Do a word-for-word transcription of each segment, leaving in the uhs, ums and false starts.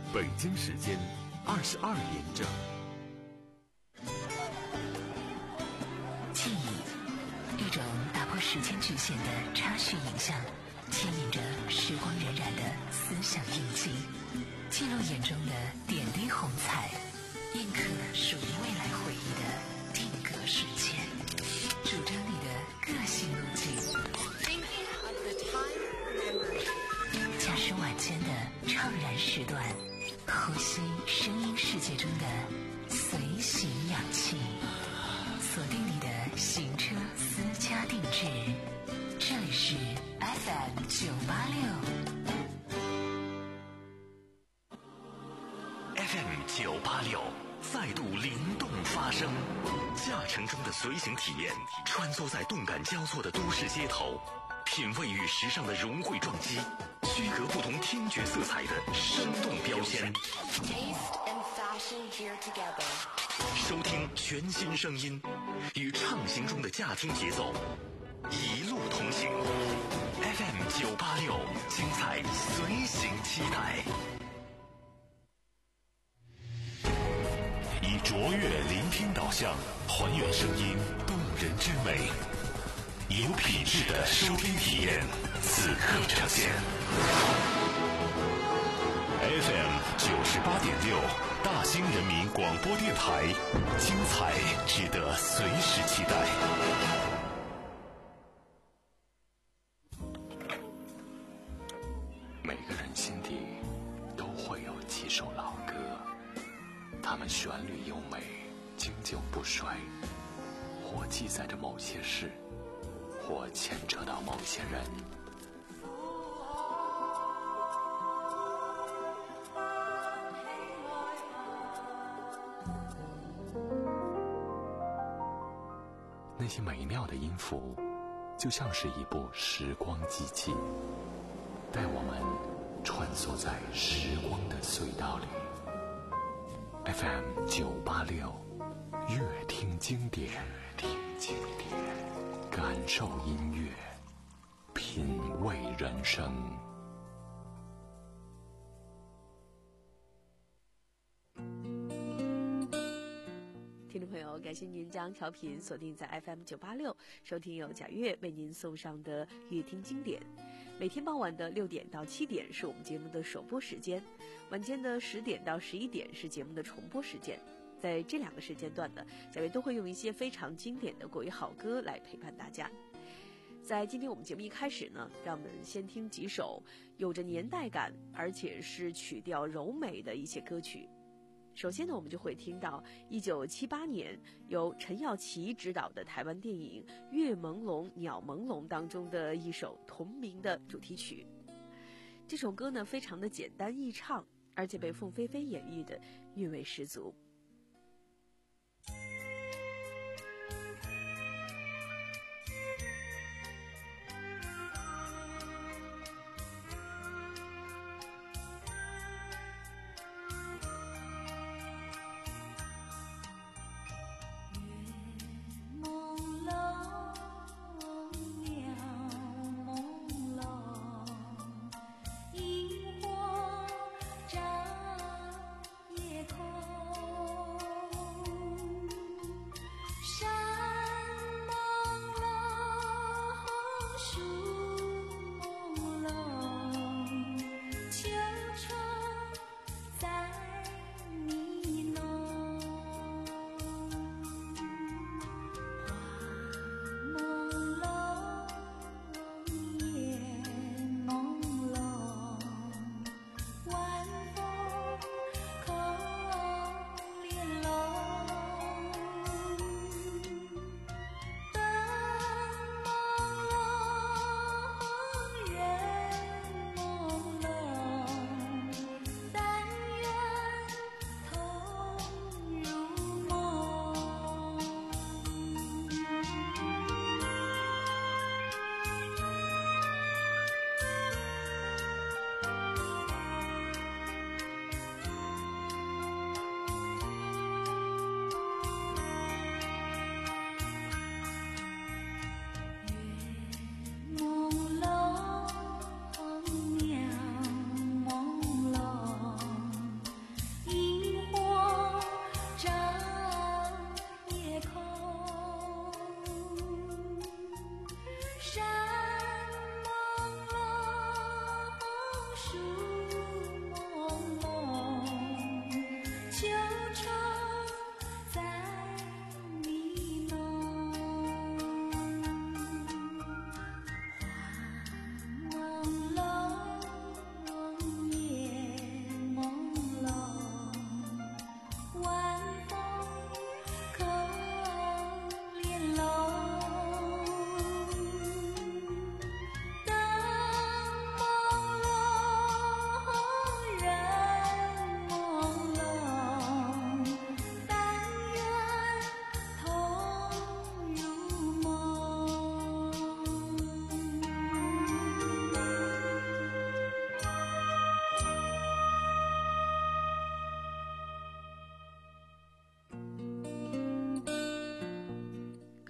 北京时间二十二点整。 记忆，一种打破时间局限的插叙影像，牵引着时光荏苒的思想印记，记录眼中的点滴红彩，印刻属于未来回忆的定格瞬间，主张你的个性路径。驾驶晚间的怅然时段，呼吸声音世界中的随行氧气，锁定你的行车私家定制，这里是 F M 九八六。 F M 九八六再度灵动发声，驾乘中的随行体验，穿梭在动感交错的都市街头，品味与时尚的融汇撞击，区隔不同听觉色彩的生动标签。收听全新声音，与畅行中的驾听节奏，一路同行。F M 九八六，精彩随行期待。 以卓越聆听导向，还原声音动人之美，有品质的收听体验，此刻呈现。F M 九十八点六，大兴人民广播电台，精彩值得随时期待。 每个人心底都会有几首老歌，它们旋律优美，经久不衰，或记载着某些事，或牵扯到某些人。那些美妙的音符，就像是一部时光机器，带我们穿梭在时光的隧道里。F M 九八六，乐听经典，听经典，感受音乐，品味人生。 听众朋友，感谢您将调频锁定在 F M 九八六，收听由贾月为您送上的乐听经典。每天傍晚的六点到七点是我们节目的首播时间，晚间的十点到十一点是节目的重播时间。在这两个时间段呢，贾月都会用一些非常经典的国语好歌来陪伴大家。在今天我们节目一开始呢，让我们先听几首有着年代感而且是曲调柔美的一些歌曲。首先呢，我们就会听到一九七八年由陈耀琪执导的台湾电影《月朦胧鸟朦胧》当中的一首同名的主题曲。这首歌呢，非常的简单易唱，而且被凤飞飞演绎的韵味十足。 萤火照夜空。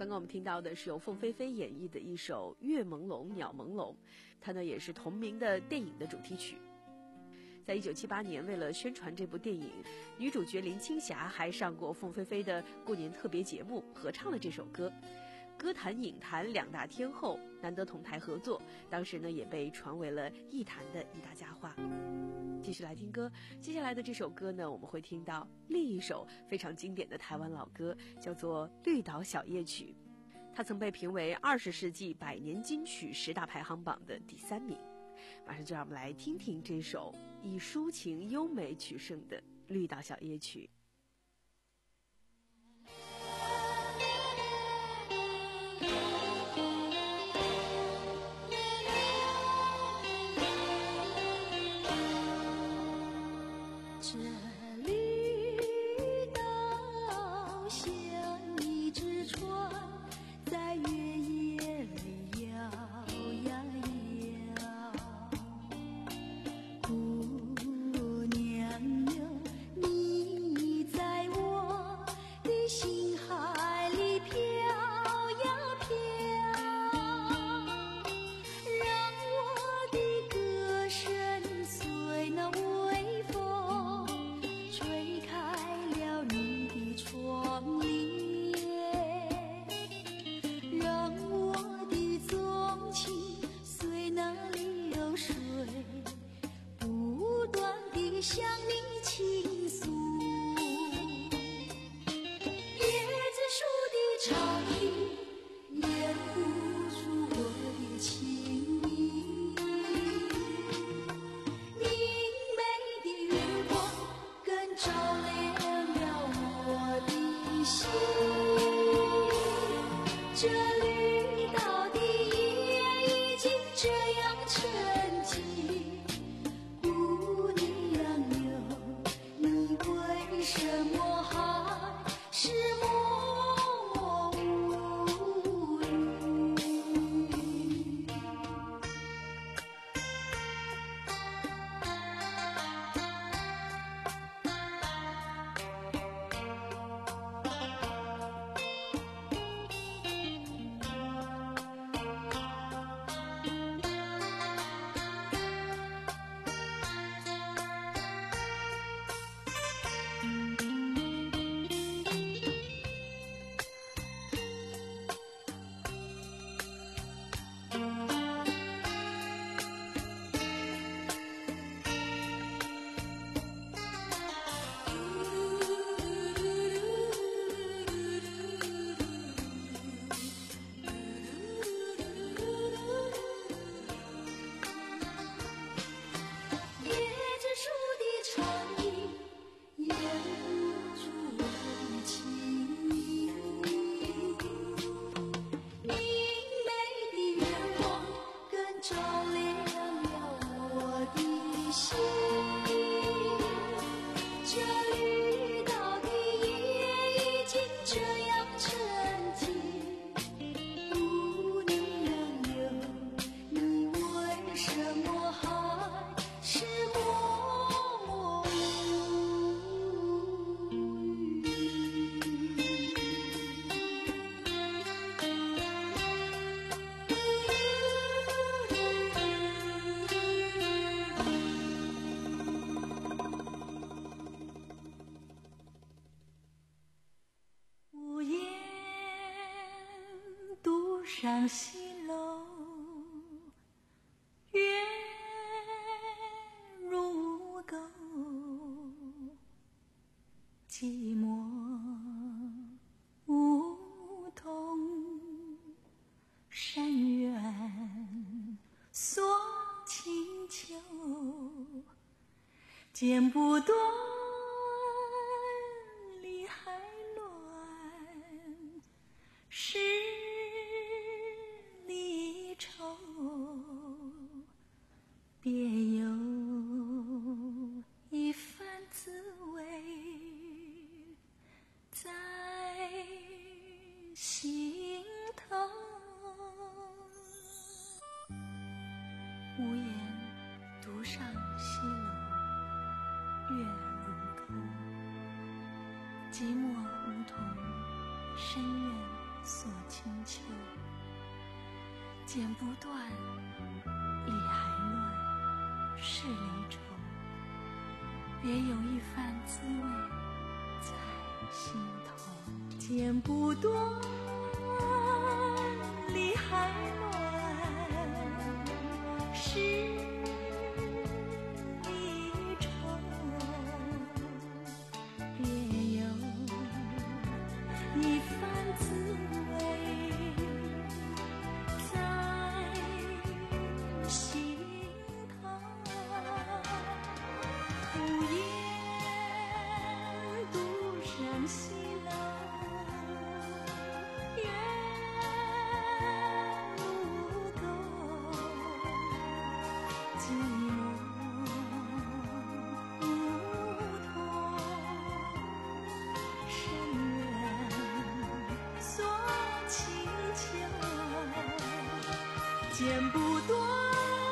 刚我们听到的是由凤飞飞演绎的一首《月朦胧鸟朦胧》，它呢也是同名的电影的主题曲。在一九七八年，为了宣传这部电影，女主角林青霞还上过凤飞飞的过年特别节目，合唱了这首歌。歌坛影坛两大天后难得同台合作，当时呢也被传为了艺坛的一大佳话。继续来听歌，接下来的这首歌呢，我们会听到另一首非常经典的台湾老歌，叫做《绿岛小夜曲》，它曾被评为二十世纪百年金曲十大排行榜的第三名。马上就让我们来听听这首以抒情优美取胜的《绿岛小夜曲》。 这绿岛像一只船，在月夜里摇呀摇。姑娘哟，你在我的心海里飘呀飘，让我的歌声随那微风吹开了你的窗帘，让我的纵情随那流水不断地向你倾诉。椰子树的长影掩不住我的情意，明媚的月光更照亮了我的心。这绿岛的夜已经这样沉寂，姑娘哟，你为什么还是默默无语？椰子树的长影掩不住我的情意，明媚的月光更照亮了我的心。这绿岛的夜已经这样沉寂，姑娘哟，你为什么还是默默无语？屋檐独上西楼，月如钩，寂寞梧桐深院锁清秋，剪不断理还乱，十里愁，别有一番滋味在心头。屋檐独上西楼，月如钩，寂寞梧桐深院所请求，剪不断，理还乱，是离愁。别有一番滋味在心头，剪不断，理还乱，是离愁。别有一番滋味在心头。无言独上西楼，月如钩，寂寞梧桐，深远所祈求，剪不断。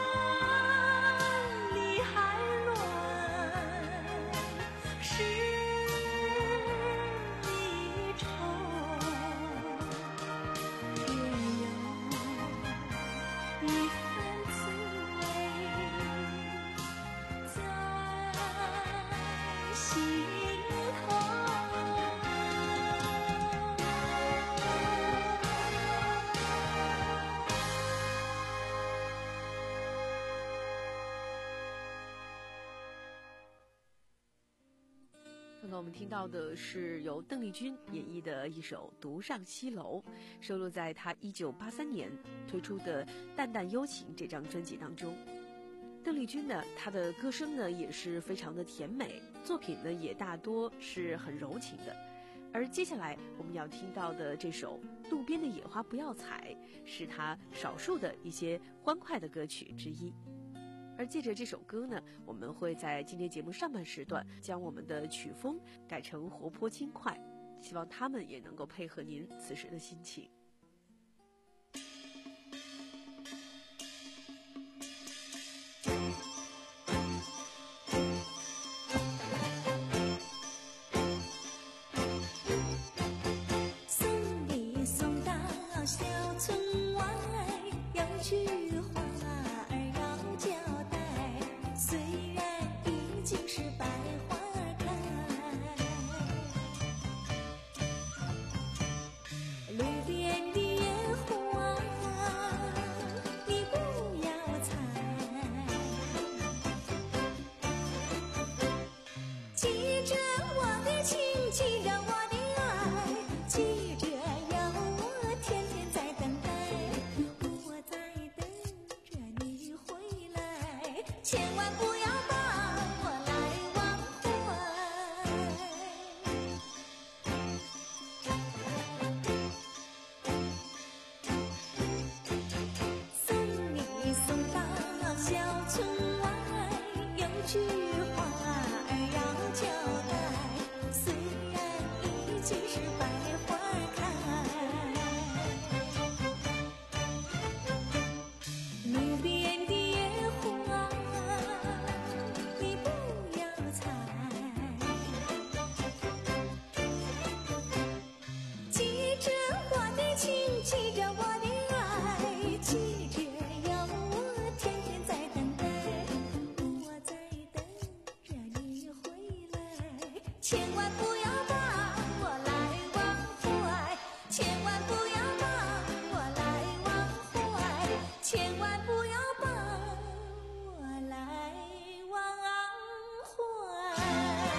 刚刚我们听到的是由邓丽君演绎的一首《独上西楼》，收录在她一九八三年推出的《淡淡幽情》这张专辑当中。邓丽君呢，她的歌声呢也是非常的甜美，作品呢也大多是很柔情的。而接下来我们要听到的这首《路边的野花不要采》，是她少数的一些欢快的歌曲之一。而借着这首歌呢，我们会在今天节目上半时段将我们的曲风改成活泼轻快，希望他们也能够配合您此时的心情。 送你送到小村外，有句话儿要交代，虽然已经是百花开，路边的野花你不要采，记着我的情，记着我的爱，记着有我天天在等待，我在等着你回来，千万不要把我来忘怀。送你送到小村外，有句话儿要交代，虽然已经是百花开，路边的野花你不要采，记着我的情，记着我的爱，记着有我天天在等待，我在等着你回来，千万不要把我来忘怀，千万不要把我来忘怀，千万不要把我来忘怀。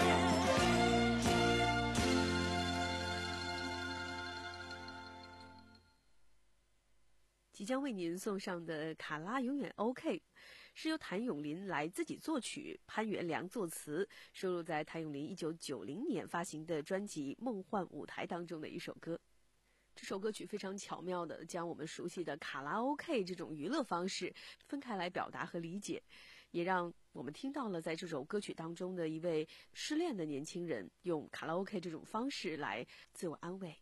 即将为您送上的《卡拉永远 OK》，是由谭咏麟来自己作曲，潘元良作词，收录在谭咏麟一九九零年发行的专辑《梦幻舞台》当中的一首歌。这首歌曲非常巧妙地将我们熟悉的卡拉 OK 这种娱乐方式分开来表达和理解，也让我们听到了在这首歌曲当中的一位失恋的年轻人用卡拉 OK 这种方式来自我安慰。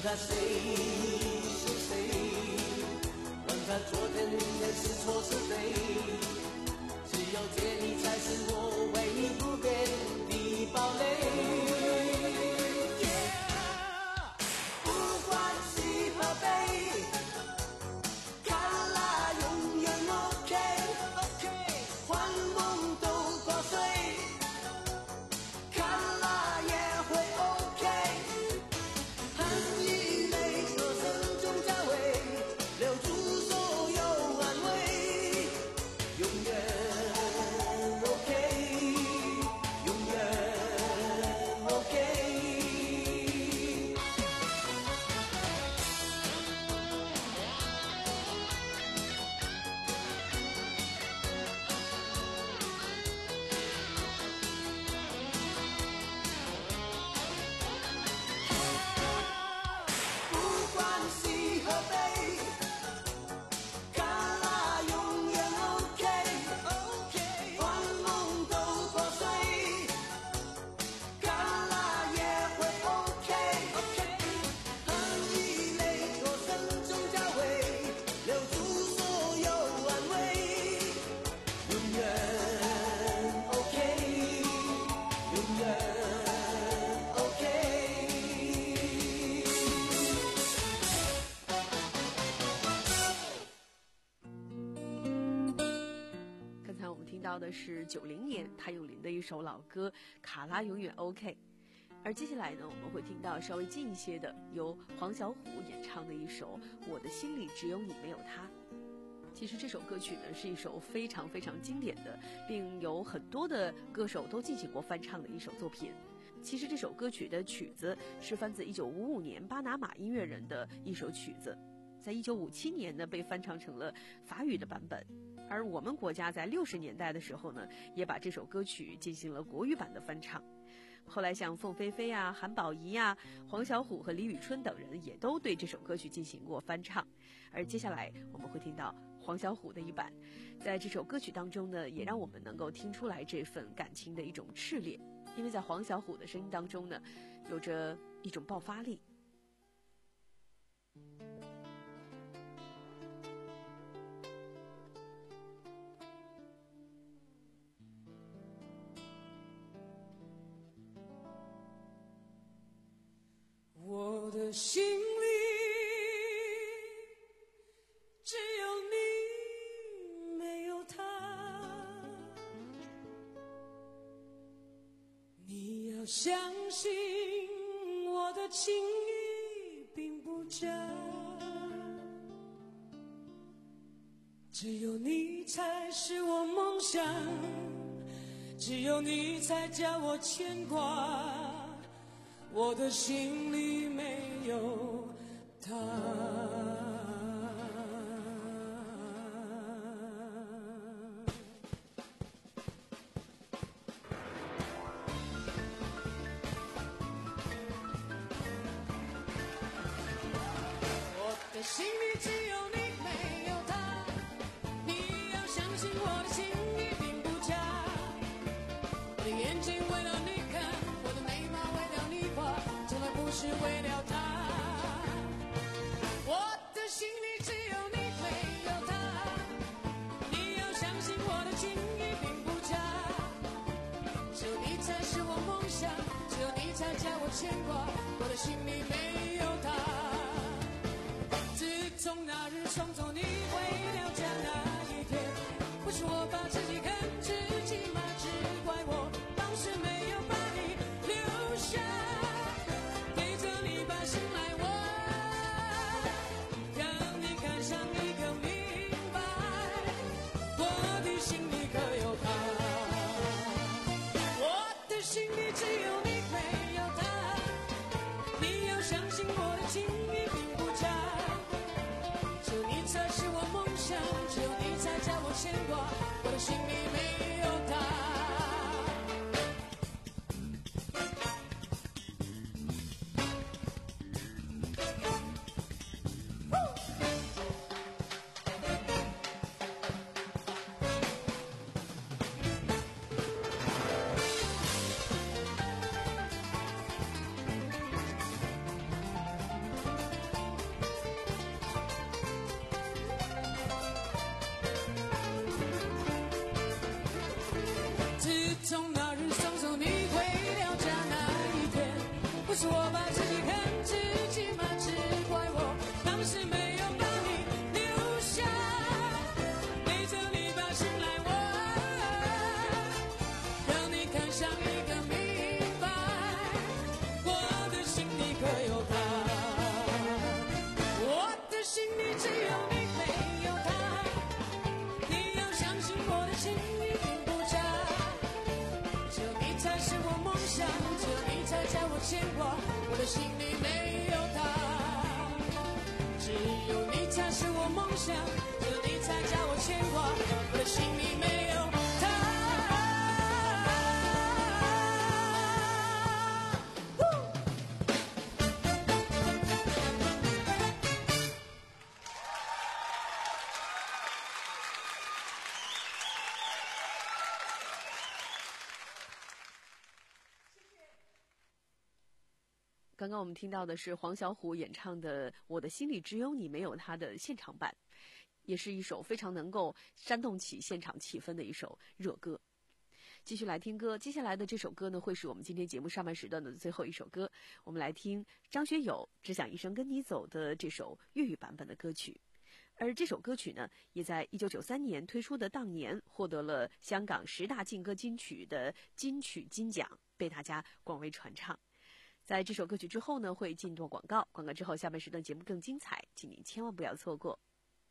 他谁是谁？问他昨天明天是错是对？只有借你才是我唯一不变的堡垒。不管喜和悲，卡拉永远 OK， 幻梦都破碎，卡拉也会 OK。含一泪歌声中交汇，留住所有安慰，永远 OK， 永远 OK。不管喜和悲，卡拉永远 OK， 幻梦都破碎，卡拉也会 OK。含一泪歌声中交汇，留住所有安慰，永远 OK， 永远 OK。 刚才我们听到的是九零年谭咏麟的一首老歌《卡拉永远 OK》，而接下来呢，我们会听到稍微近一些的，由黄小琥演唱的一首《我的心里只有你没有他》。其实这首歌曲呢是一首非常非常经典的，并有很多的歌手都进行过翻唱的一首作品。其实这首歌曲的曲子是翻自一九五五年巴拿马音乐人的一首曲子，在一九五七年呢被翻唱成了法语的版本。而我们国家在六十年代的时候呢，也把这首歌曲进行了国语版的翻唱。后来像凤飞飞啊、韩宝仪啊、黄小琥和李宇春等人也都对这首歌曲进行过翻唱。而接下来我们会听到黄小琥的一版，在这首歌曲当中呢，也让我们能够听出来这份感情的一种炽烈，因为在黄小琥的声音当中呢，有着一种爆发力。 我的心里只有你，没有他。你要相信我的情意并不假，只有你才是我梦想，只有你才叫我牵挂。我的心里没有他。我的心里只有你，没有他。你要相信我的心意并不假。我的眼睛为了你看，我的眉毛为了你画，从来不是为了他。我的心里只有你，没有他。你要相信我的情意并不假。只有你才是我梦想，只有你才叫我牵挂。我的心里没有他。自从那日送走你回了家那一天，不是我把自己跟自己骂，只怪我当时没有把你留下，陪着你把心来问，让你看上一个明白，我的心里可有他。我的心里只有你，没有他。你要相信我的情意并不假，只有你才是我梦想，只有你才叫我牵挂。我的心里没像一个明白，我的心里可有他？我的心里只有你没有他，你要相信我的情意并不假，只有你才是我梦想，只有你才叫我牵挂，我的心里没有他，只有你才是我梦想，只有你才叫我牵挂，我的心里没有他。 刚刚我们听到的是黄小琥演唱的《我的心里只有你没有他》的现场版，也是一首非常能够煽动起现场气氛的一首热歌。继续来听歌，接下来的这首歌呢，会是我们今天节目上半时段的最后一首歌。我们来听张学友《只想一生跟你走》的这首粤语版本的歌曲。而这首歌曲呢，也在一九九三年推出的当年获得了香港十大劲歌金曲的金曲金奖，被大家广为传唱。在这首歌曲之后呢，会进段广告，广告之后下半时段节目更精彩，请您千万不要错过。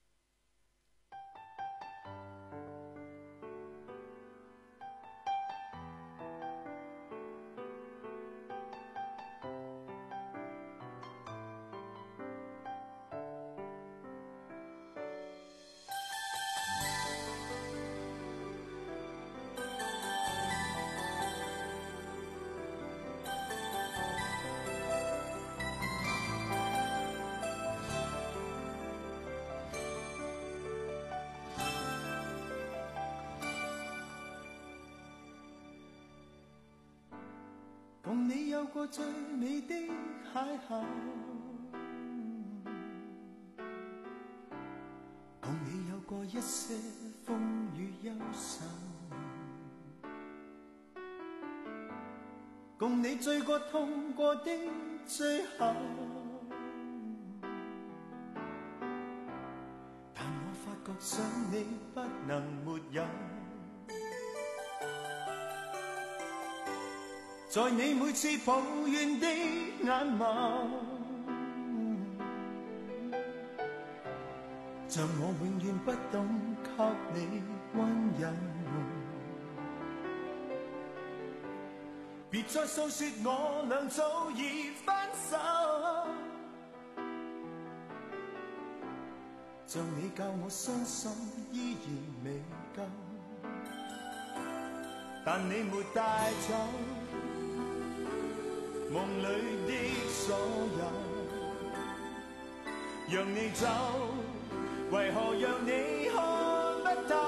共你有過最美的邂逅，共你有過一些風雨憂愁，共你醉過痛過的最後，但我發覺想你不能沒有，在你每次抱怨的眼眸，像我永遠不懂給你溫柔，別再訴說我倆早已分手，像你教我傷心依然未夠，但你沒帶走夢裏的所有，讓你走，為何讓你看不透？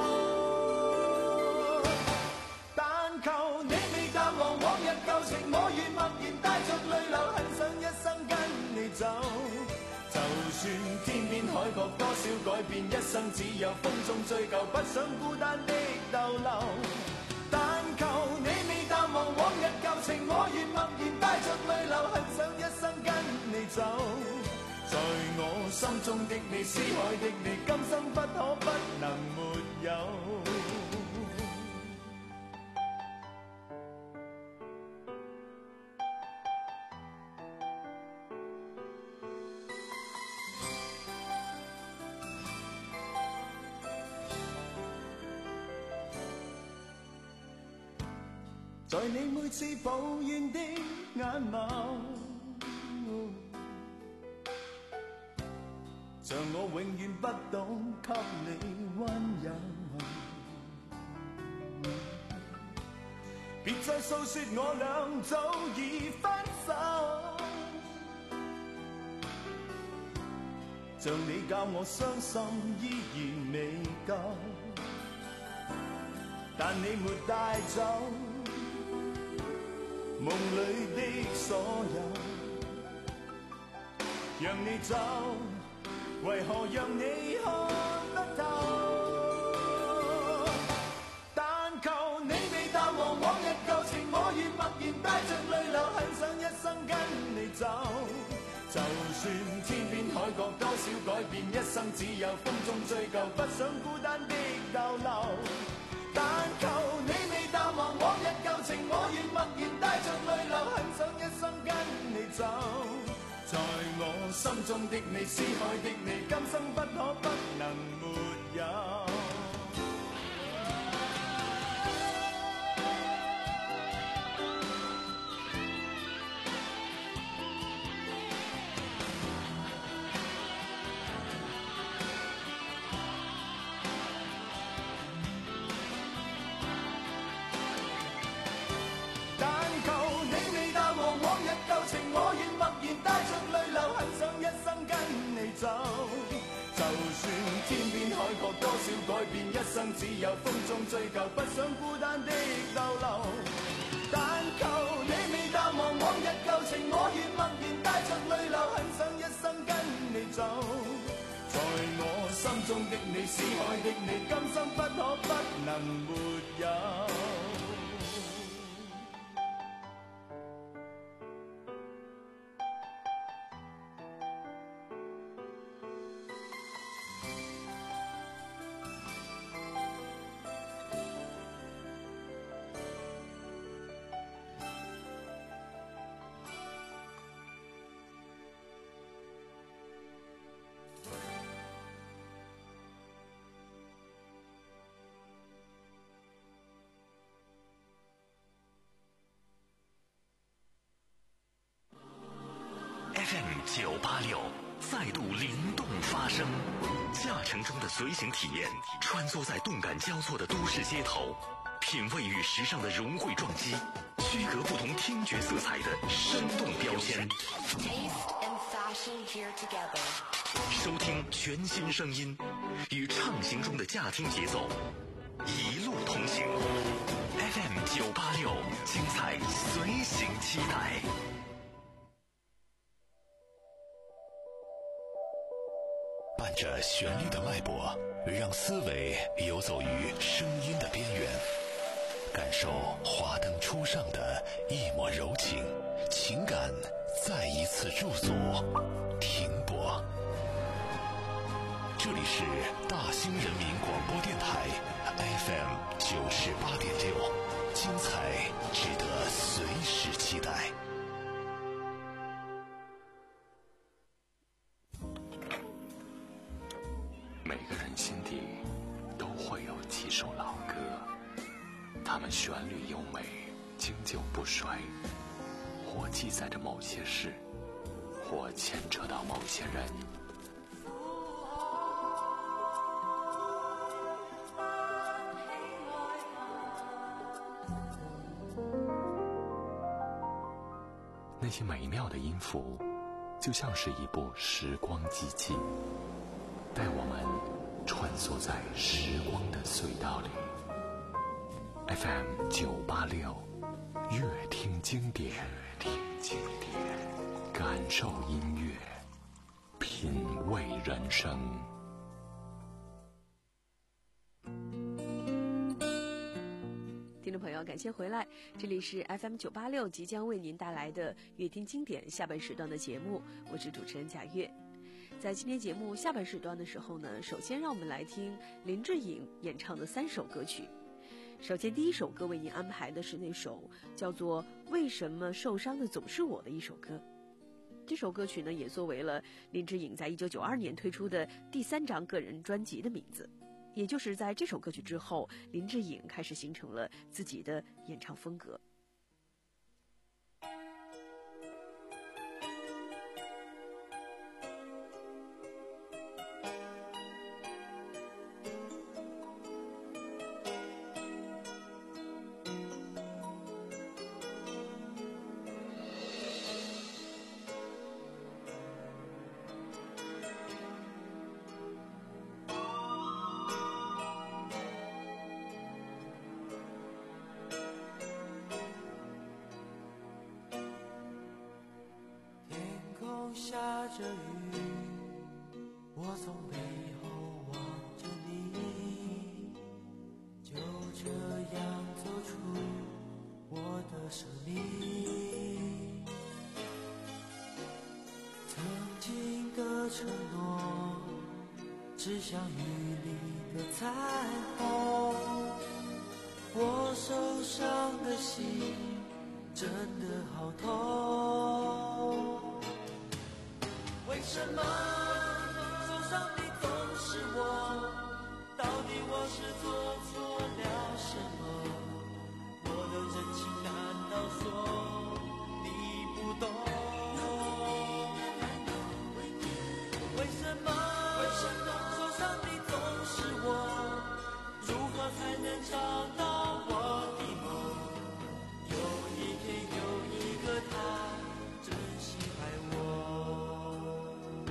但求你未淡忘往日舊情，我願默然帶着淚流，很想一生跟你走。就算天邊海角多少改變，一生只有風中追究，不想孤單的逗留。但求你未淡忘往日舊情，我願默然帶着淚流，很想一生跟你走。在我心中的你，思海的你，今生不可不能沒有。在你每次抱怨的眼眸，像我永遠不懂給你溫柔，別再訴說我倆早已分手，像你教我傷心依然未夠，但你沒帶走夢裏的所有，讓你走，為何讓你看不透？但求你未淡忘往日舊情，我願默然帶着淚流，很想一生跟你走。就算天邊海角多少改變，一生只有風中追究，不想孤單的逗留。但求你未淡忘往日舊情， 情，我願默然帶着淚流，很想一生跟你走。在我心中的你，思海的你，今生不可不能沒有。我願默然帶着淚流，很想一生跟你走。就算天邊海角多少改變，一生只有風中追究，不想孤單的逗留。但求你未淡忘往日舊情，我願默然帶着淚流，很想一生跟你走。在我心中的你，思海的你，今生不可不能沒有。 F M 九八六再度灵动发声，驾乘中的随行体验，穿梭在动感交错的都市街头，品味与时尚的融汇撞击，区隔不同听觉色彩的生动标签。收听全新声音，与畅行中的驾听节奏，一路同行。F M 九八六，精彩随行期待。 伴着旋律的脉搏，让思维游走于声音的边缘，感受华灯初上的一抹柔情，情感再一次驻足停泊。这里是大兴人民广播电台 F M 九十八点六，精彩值得随时期待。 每个人心底都会有几首老歌，它们旋律优美，经久不衰，或记载着某些事，或牵扯到某些人。那些美妙的音符，就像是一部时光机器，带我们穿梭在时光的隧道里。 F M 九八六，乐听经典，乐听经典，感受音乐，品味人生。 听众朋友，感谢回来，这里是 F M 九八六即将为您带来的乐听经典下半时段的节目，我是主持人贾月。在今天节目下半时段的时候呢，首先让我们来听林志颖演唱的三首歌曲。首先第一首歌为您安排的是那首叫做《为什么受伤的总是我》的一首歌。这首歌曲呢，也作为了林志颖在一九九二年推出的第三张个人专辑的名字。也就是在这首歌曲之后，林志颖开始形成了自己的演唱风格。 下着雨，我从背后望着你，就这样走出我的生命。曾经的承诺，只像雨里的彩虹， 我受伤的心真的好痛，为什么受伤的总是我？到底我是做错了什么？我的真情难道说你不懂？为什么为什么受伤的总是我？如何才能找到我的梦？有一天有一个他真心爱我。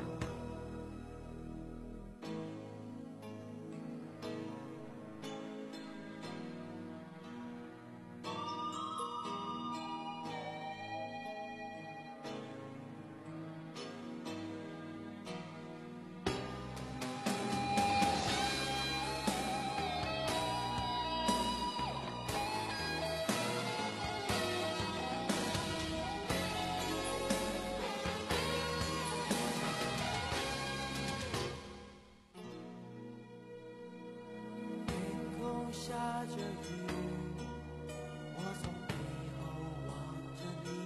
下着雨，我从背后望着你，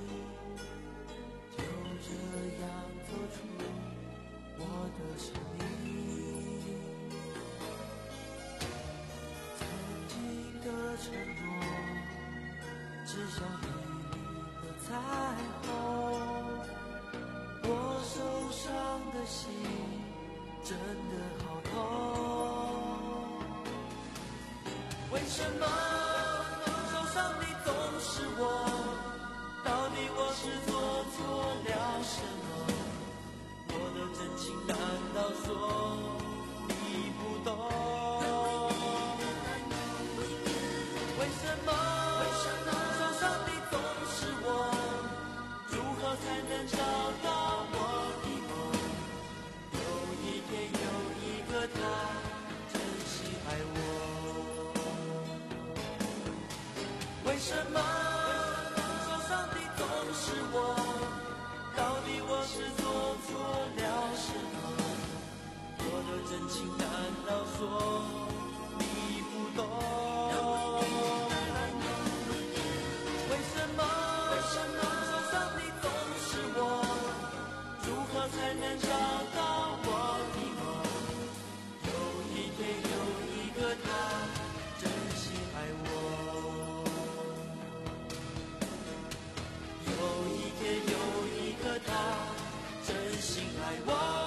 就这样走出我的生命。曾经的承诺，只像一粒的彩虹。我受伤的心真的好痛。为什么受伤的总是我？到底我是做错了什么？我的真情难道说你不懂？为什么为什么受伤的总是我？如何才能找到我的梦？有一天有一个他真心爱我。为什么受伤的总是我？到底我是做错了什么？我的真情难道说你不懂？为什么为什么受伤的总是我？如何才能找到我的梦？有一天有一个他真心爱我。他真心爱我。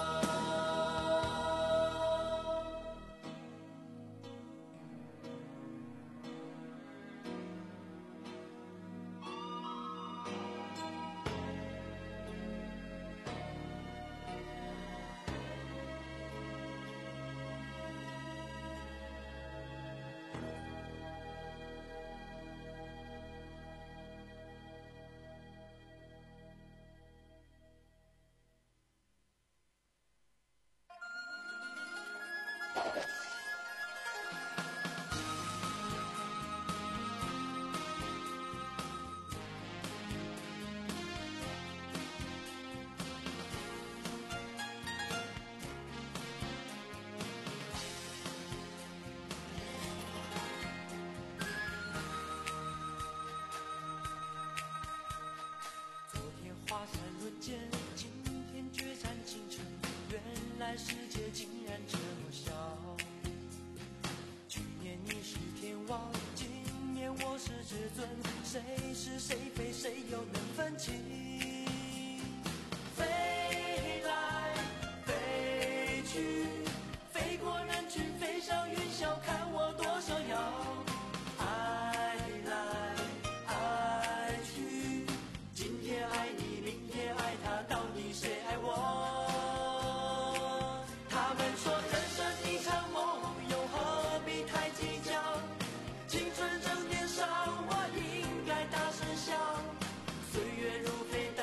华山论剑，今天决战京城，原来世界竟然这么小。去年你是天王，今年我是至尊，谁是谁非，谁又能分清？飞来飞去，飞过人群，飞上云霄，看我多逍遥。爱来爱去，今天爱你，明天爱他，到底谁爱我？他们说人生一场梦，又何必太计较？青春正年少，我应该大声笑。岁月如飞。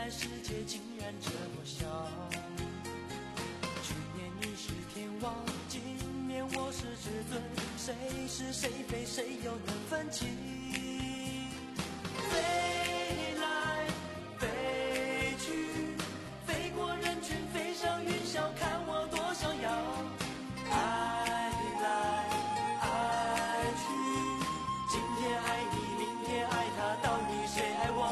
来世界竟然这么小。去年你是天王，今年我是至尊，谁是谁非，谁又能分清？飞来飞去，飞过人群，飞上云霄，看我多想要。爱来爱去，今天爱你，明天爱他，到底谁爱我？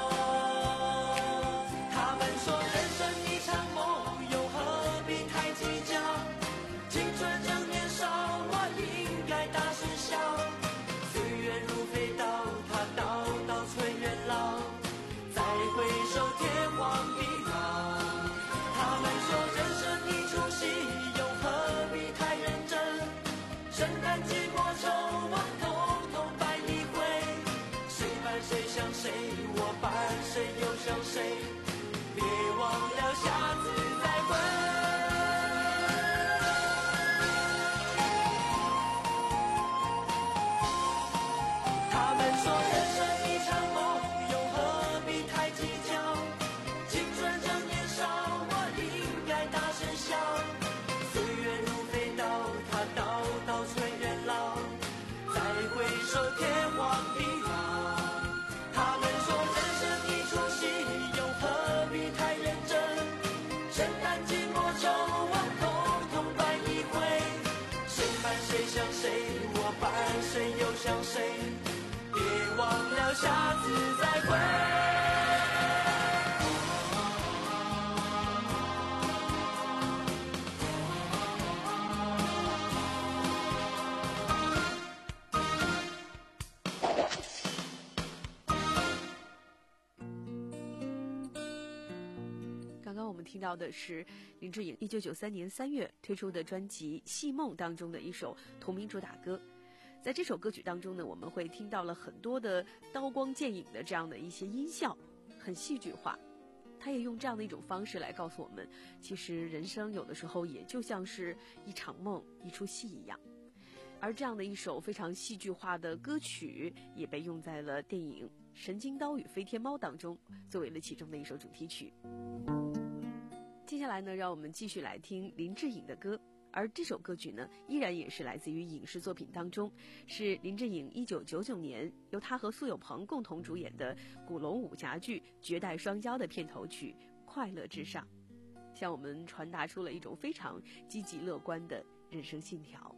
他们说人生一场梦，又何必太计较？青春正年少，我应该大声笑。岁月如飞刀，它刀刀催人老，再回首天荒地老。他们说人生一出戏，又何必太认真？生旦净末丑，我统统摆一回。谁伴谁想谁，我伴谁又想谁？别忘了下次再会。他们说人生一场梦，又何必太计较？青春正年少，我应该大声笑。岁月如飞刀，它刀刀催人老，再回首天荒地老。他们说人生一出戏，又何必太认真？生旦净末丑，我统统摆一回。谁伴谁想谁，我伴谁又想谁？别忘了下次再会。 刚刚我们听到的是林志颖一九九三年三月推出的专辑《戏梦》当中的一首同名主打歌。在这首歌曲当中呢，我们会听到了很多的刀光剑影的这样的一些音效，很戏剧化。他也用这样的一种方式来告诉我们，其实人生有的时候也就像是一场梦，一出戏一样。而这样的一首非常戏剧化的歌曲，也被用在了电影《神经刀与飞天猫》当中，作为了其中的一首主题曲。接下来呢，让我们继续来听林志颖的歌。而这首歌曲呢，依然也是来自于影视作品当中，是林志颖一九九九年由他和苏有朋共同主演的古龙武侠剧《绝代双骄》的片头曲《快乐至上》，向我们传达出了一种非常积极乐观的人生信条。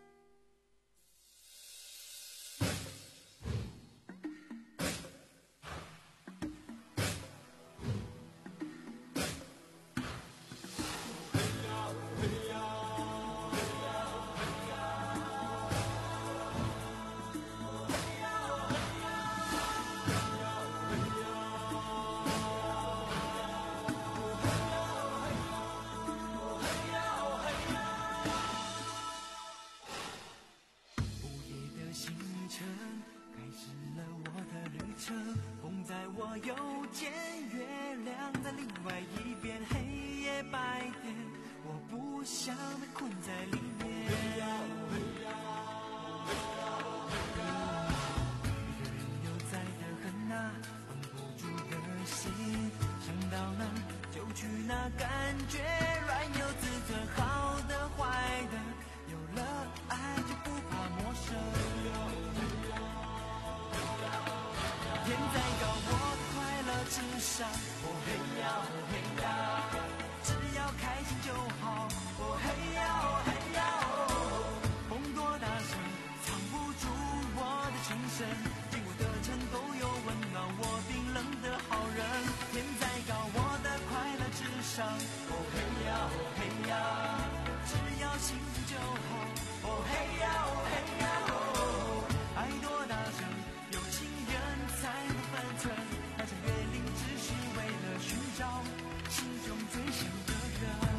风在我右肩，月亮在另外一边，黑夜白天，我不想被困在里面。一个人又在得很啊，绷不住的心，想到哪就去哪，感觉软有自尊，好的坏的，有了爱就不怕陌生。天再高，我快乐至上。哦嘿呀，哦嘿呀，只要开心就好。哦嘿呀，哦嘿呀，哦，风多大声，藏不住我的情深。经过的城都有温暖我冰冷的好人。天再高，我的快乐至上。哦嘿呀，哦嘿呀，只要幸福就好。哦嘿呀，哦嘿呀，哦，爱多大声，有情人才能分寸，那场约定只是为了寻找心中最想的人。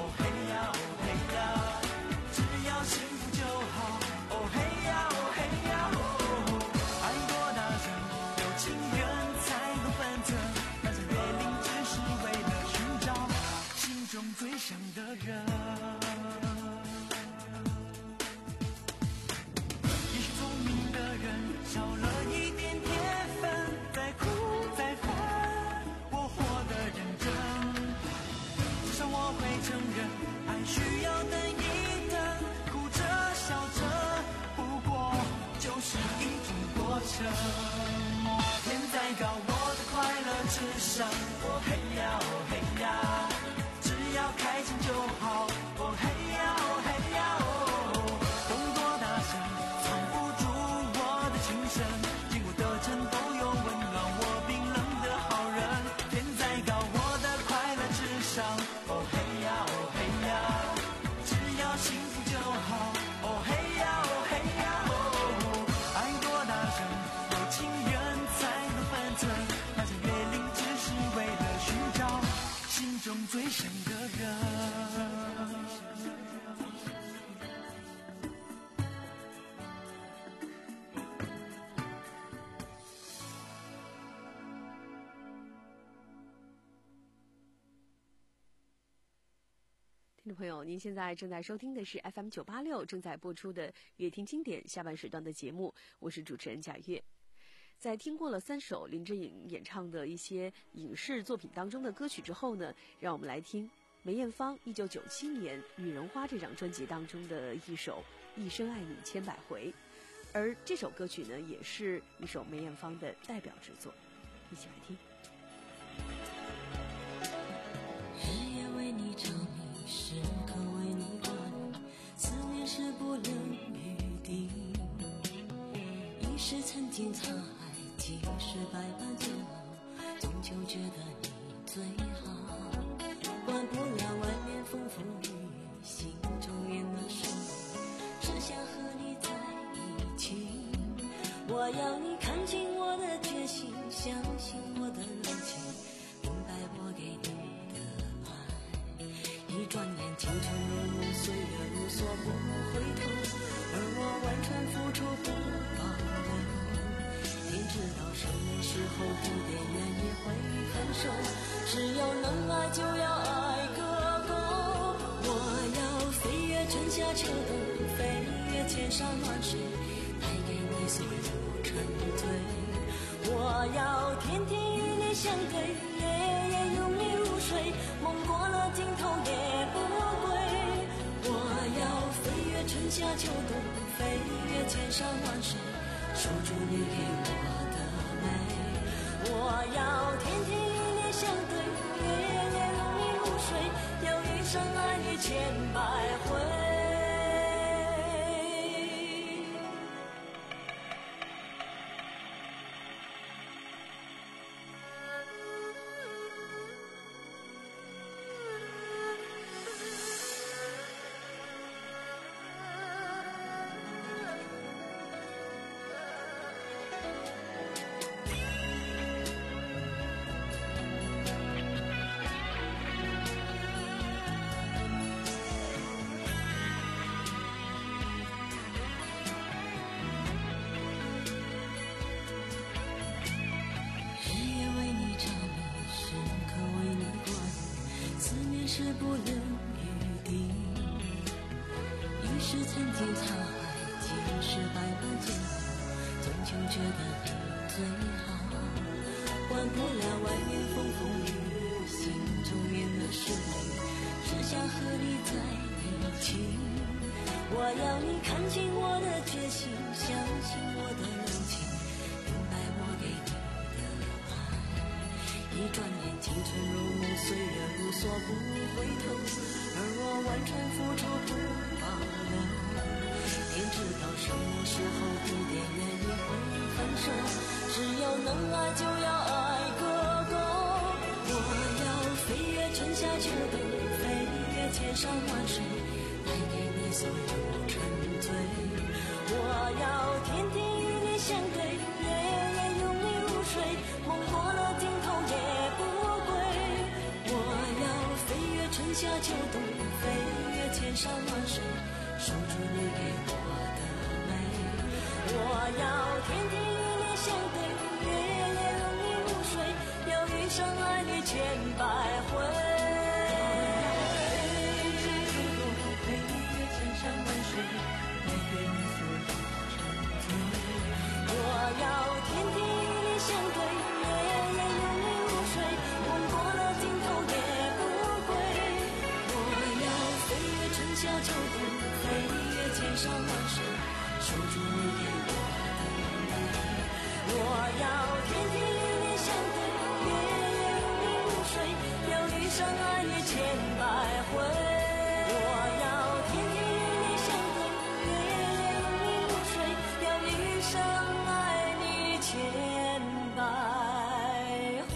嘿呀哦嘿呀，只要幸福就好，哦嘿呀哦嘿呀哦，爱多大声，有情人才懂分寸，那些约定只是为了寻找心中最想的人。也许聪明的人少了一点天分，再苦再烦，我活得认真。至少我会承认，爱需要等一等，哭着笑着，不过就是一种过程。天再高，我的快乐至上，哦嘿呀哦嘿呀，只要开心就好，哦嘿呀哦嘿呀哦，风多大声藏不住我的情深，经过的城都有温暖我冰冷的好人。天再高，我的快乐至上，哦嘿呀哦嘿呀，只要幸福就好，哦嘿呀哦嘿呀哦，爱多大声，有情人才能分寸，那些约定只是为了寻找心中最想的人。 听众朋友，您现在正在收听的是 F M 九八六正在播出的《乐听经典》下半时段的节目，我是主持人贾月。在听过了三首林志颖演唱的一些影视作品当中的歌曲之后呢，让我们来听梅艳芳一九九七年《女人花》这张专辑当中的一首《一生爱你千百回》，而这首歌曲呢，也是一首梅艳芳的代表之作，一起来听。 日夜为你着迷，时刻为你挂念，思念是不留余地。一时曾经沧海，几世百般煎熬，终究觉得你最好。管不了外面风风雨雨，心中念的是你，只想和你在一起。我要你看清我的决心，相信我的柔情，明白我给你的爱。一转眼青春如梦，岁月如梭不回头，而我完全付出不保留。天知道什么时候地点原因会分手，只要能爱就要爱个够。我要飞越春夏秋冬，飞越千山万水，带给你所有沉醉。我要天天与你相对，夜夜拥你入睡，梦过了尽头也不归。我要飞越春夏秋冬，飞越千山万水，守住你给我的美。我要天天与你相对，夜夜拥你入睡，有一生爱你千百回。是不留余地，一时曾经沧海，几世百般煎熬，终究觉得你最好。管不了外面风风雨雨，心中念的是你，只想和你在一起。我要你看清我的决心，相信我的柔情，明白我给你的爱。一转眼青春如梦，岁月如梭不回头，而我完全付出不保留。天知道什么时候地点原因会分手，只要能爱就要爱个够。我要飞越春夏秋冬，飞越千山万水，带给你所有沉醉。我要天天与你相对，夜夜拥你入睡，梦过了尽头也不归。我要飞越春夏夏秋冬，飞越千山万水，守住你给我的美。我要天天与你相对，夜夜拥你入睡，要一生爱你千百回。飞越千山万水，带给你所有的沉醉。我要天天与你相对，夜夜拥你入睡，梦过了尽头也不归。我要飞越春夏秋冬，飞越千山万水，守住你给我的美。我要天天与你相对，夜夜拥你入睡，要一生爱你千百回。我要天天与你相对，夜夜拥你入睡，要一生爱你千百回。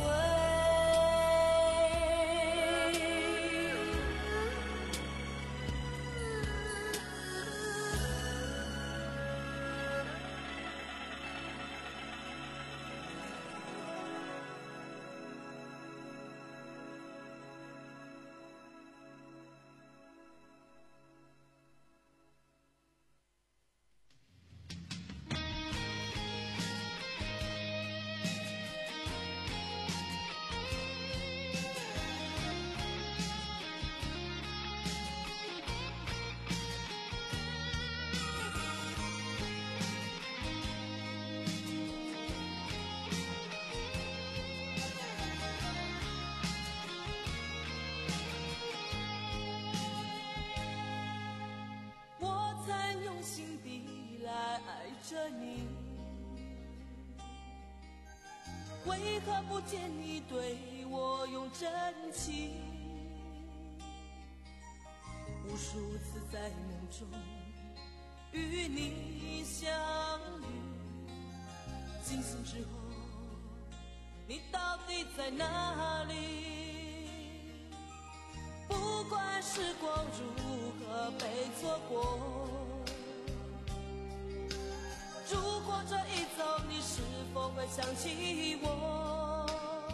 我曾用心地来爱着你，为何不见你对我用真情？无数次在梦中与你相遇，惊醒之后，你到底在哪里？不管时光如何被错过，如果这一走，你是否会想起我？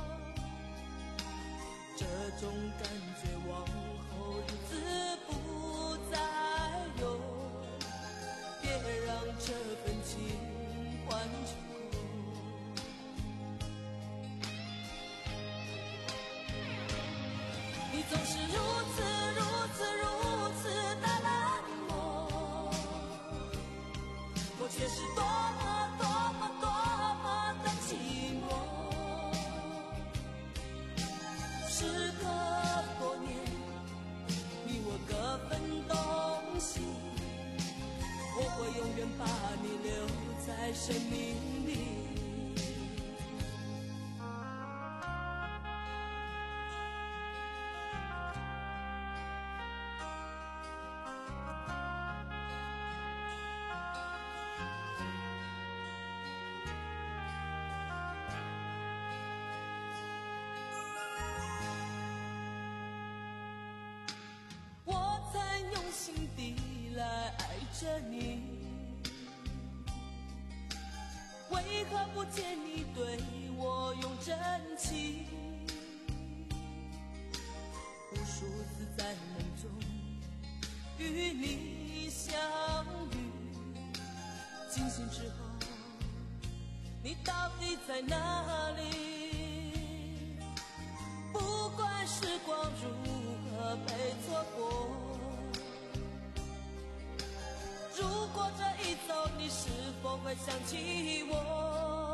这种感觉往后日子不再有，别让这份情换成空。你总是如此如此如此的冷漠，我却是多么多么多么的寂寞。时隔多年，你我各分东西，我会永远把你留在生命里。心底来爱着你，为何不见你对我用真情？无数次在梦中与你相遇，惊醒之后，你到底在哪里？不管时光如何被错过，如果这一走，你是否会想起我？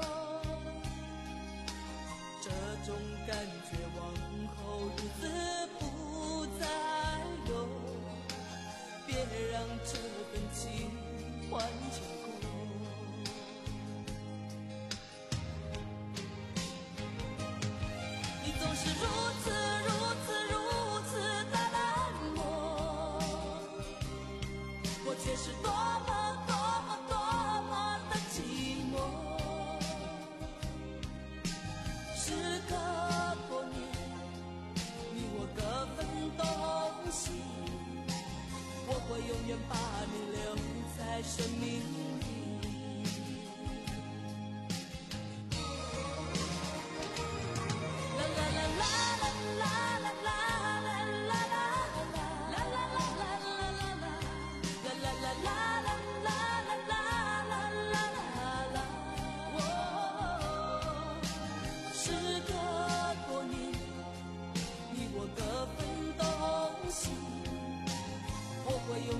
这种感觉往后日子不再有，别让这份情换成空。你总是如此如此如此的冷漠，我却是多么多么多么的寂寞。时隔多年，你我各分东西，我会永远把你留在生命里。啦啦啦啦啦啦啦啦啦啦啦。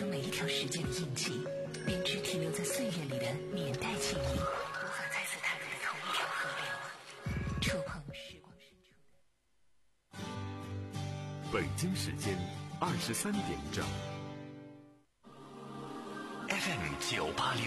出每一条时间的印记，编织停留在岁月里的年代记忆，无法再次踏入的同一条河流，触碰时光深处的。 北京时间二十三点整。 F M 九八六